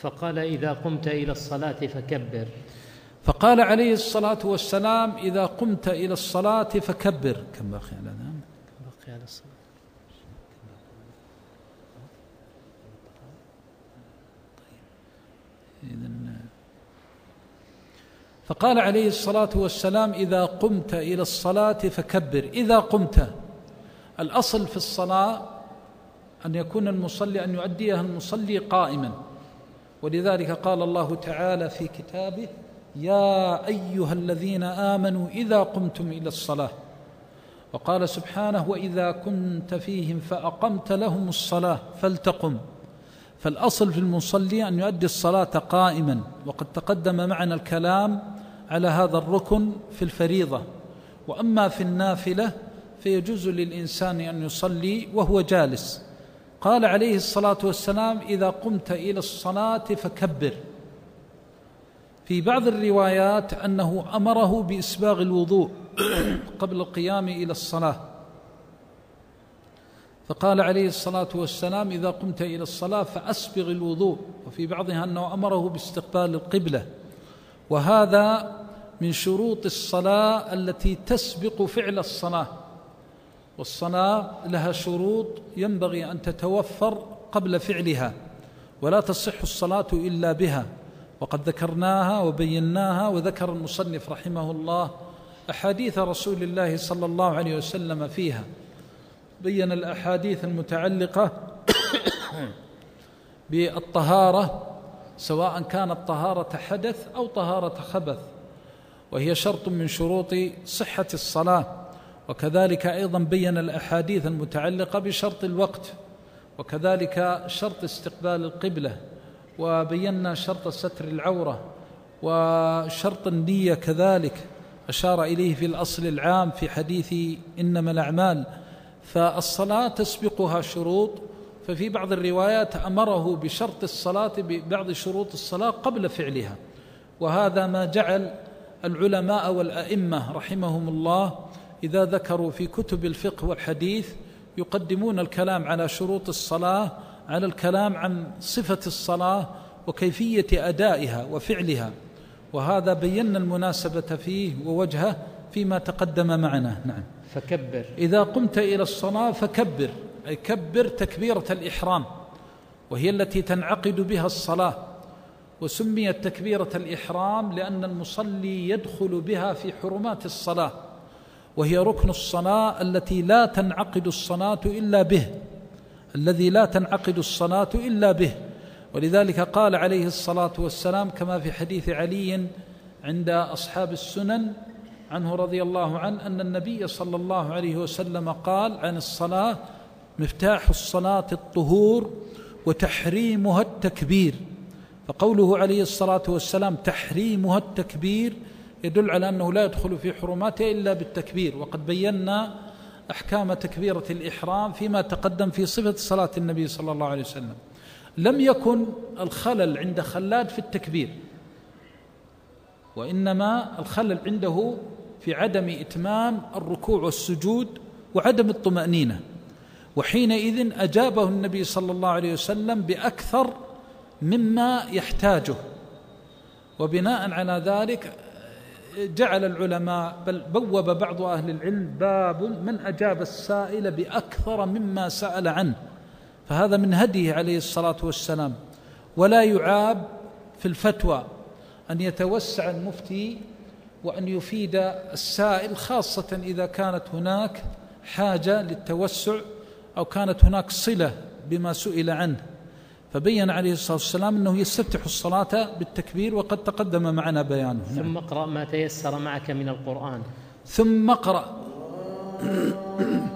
فقال إذا قمت إلى الصلاة فكبر. فقال عليه الصلاة والسلام إذا قمت إلى الصلاة فكبر. كم باقي على الآن؟ باقي على الصلاة. فقال عليه الصلاة والسلام إذا قمت إلى الصلاة فكبر. إذا قمت، الأصل في الصلاة أن يكون المصلي، أن يؤديها المصلي قائما، ولذلك قال الله تعالى في كتابه يا أيها الذين آمنوا إذا قمتم إلى الصلاة، وقال سبحانه وإذا كنت فيهم فأقمت لهم الصلاة فلتقم. فالأصل في المصلي أن يؤدي الصلاة قائما، وقد تقدم معنا الكلام على هذا الركن في الفريضة. وأما في النافلة فيجوز للإنسان أن يصلي وهو جالس. قال عليه الصلاة والسلام إذا قمت إلى الصلاة فكبر. في بعض الروايات أنه أمره بإسباغ الوضوء قبل القيام إلى الصلاة، فقال عليه الصلاة والسلام إذا قمت إلى الصلاة فأسبغ الوضوء. وفي بعضها أنه أمره باستقبال القبلة، وهذا من شروط الصلاة التي تسبق فعل الصلاة، والصلاة لها شروط ينبغي أن تتوفر قبل فعلها، ولا تصح الصلاة إلا بها، وقد ذكرناها وبيناها. وذكر المصنف رحمه الله أحاديث رسول الله صلى الله عليه وسلم فيها، بين الأحاديث المتعلقة بالطهارة، سواء كانت طهارة حدث أو طهارة خبث، وهي شرط من شروط صحة الصلاة. وكذلك أيضا بين الأحاديث المتعلقة بشرط الوقت، وكذلك شرط استقبال القبلة، وبينا شرط ستر العورة، وشرط النية كذلك أشار إليه في الأصل العام في حديث إنما الأعمال. فالصلاة تسبقها شروط، ففي بعض الروايات أمره بشرط الصلاة ببعض شروط الصلاة قبل فعلها، وهذا ما جعل العلماء والأئمة رحمهم الله إذا ذكروا في كتب الفقه والحديث يقدمون الكلام على شروط الصلاة على الكلام عن صفة الصلاة وكيفية أدائها وفعلها، وهذا بينا المناسبة فيه ووجهه فيما تقدم معنا. نعم. فكبر. إذا قمت إلى الصلاة فكبر، أي كبر تكبيرة الإحرام، وهي التي تنعقد بها الصلاة، وسميت تكبيرة الإحرام لأن المصلي يدخل بها في حرمات الصلاة، وهي ركن الصلاة التي لا تنعقد الصلاة إلا به، الذي لا تنعقد الصلاة إلا به. ولذلك قال عليه الصلاة والسلام كما في حديث علي عند أصحاب السنن عنه رضي الله عنه أن النبي صلى الله عليه وسلم قال عن الصلاة مفتاح الصلاة الطهور وتحريمها التكبير. فقوله عليه الصلاة والسلام تحريمها التكبير يدل على أنه لا يدخل في حرماتها إلا بالتكبير، وقد بينا أحكام تكبيرة الإحرام فيما تقدم في صفة صلاة النبي صلى الله عليه وسلم. لم يكن الخلل عند خلاد في التكبير، وإنما الخلل عنده في عدم إتمام الركوع والسجود وعدم الطمأنينة، وحينئذ أجابه النبي صلى الله عليه وسلم بأكثر مما يحتاجه. وبناء على ذلك جعل العلماء بل بوب بعض أهل العلم باب من أجاب السائل بأكثر مما سأل عنه، فهذا من هديه عليه الصلاة والسلام. ولا يعاب في الفتوى أن يتوسع المفتي وأن يفيد السائل، خاصة إذا كانت هناك حاجة للتوسع أو كانت هناك صلة بما سئل عنه. فبين عليه الصلاة والسلام أنه يستفتح الصلاة بالتكبير، وقد تقدم معنا بيانه. ثم اقرأ ما تيسر معك من القرآن. ثم اقرأ